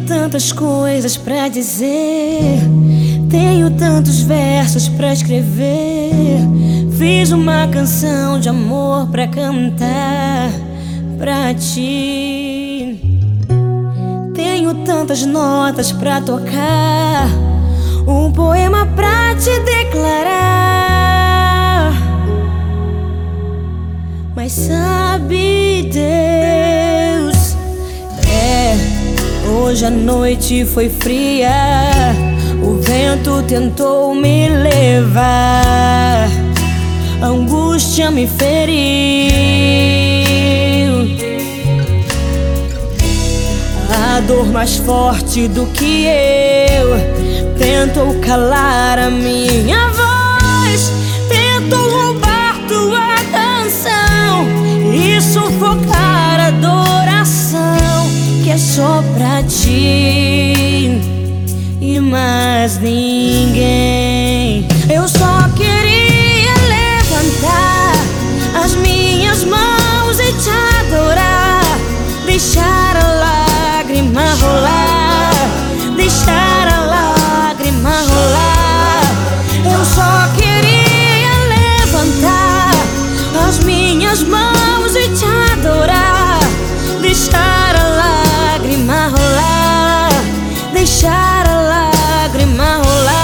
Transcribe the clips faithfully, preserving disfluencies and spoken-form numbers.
tantas coisas pra dizer, tenho tantos versos pra escrever. Fiz uma canção de amor pra cantar pra ti. Tenho tantas notas pra tocar, um poema pra te declarar. Mas sabe, Deus, é, hoje a noite foi fria, o vento tentou me levar, a angústia me feriu, a dor mais forte do que eu tentou calar a minha voz, tentou roubar tua canção e sufocar a adoração que é só pra ti e mais ninguém. Eu só queria levantar as minhas mãos e te adorar, deixar a lágrima rolar, deixar a lágrima rolar. Eu só queria levantar as minhas mãos e te adorar, deixar a lágrima rolar, deixar a lágrima rolar.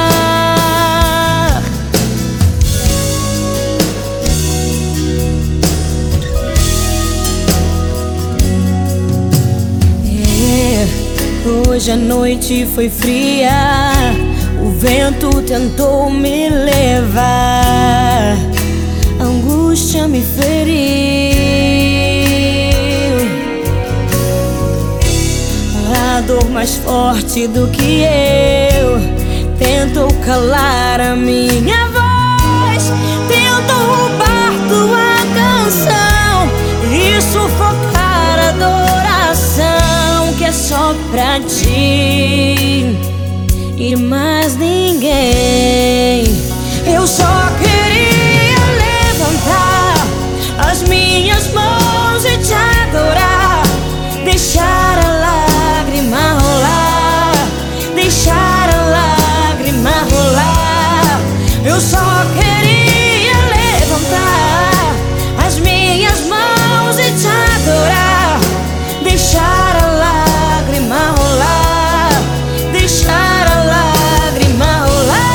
É, hoje a noite foi fria, o vento tentou me levar, a angústia me feriu, a dor mais forte do que eu tentou calar a minha voz, tentou roubar tua canção e sufocar a adoração que é só pra ti e mais ninguém. Eu só queria levantar as minhas mãos e te adorar, deixar a lágrima rolar, deixar a lágrima rolar. Eu só queria levantar as minhas mãos e te adorar, deixar a lágrima rolar, deixar a lágrima rolar.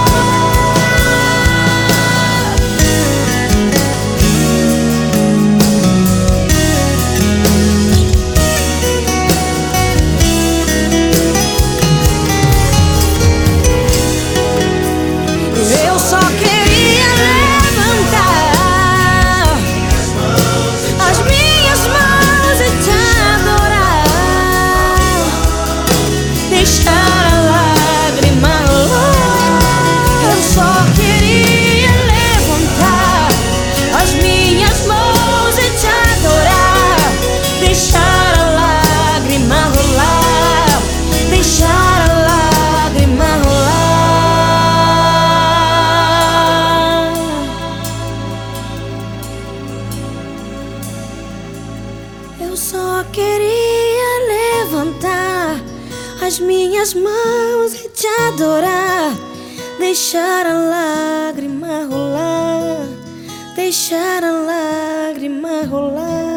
Eu só queria levantar as minhas mãos e te adorar, deixar a lágrima rolar. Eu só queria levantar as minhas mãos e te adorar, deixar a lágrima rolar, deixar a lágrima rolar. Eu só queria levantar as minhas mãos e te adorar, deixar a lágrima rolar, deixar a lágrima rolar.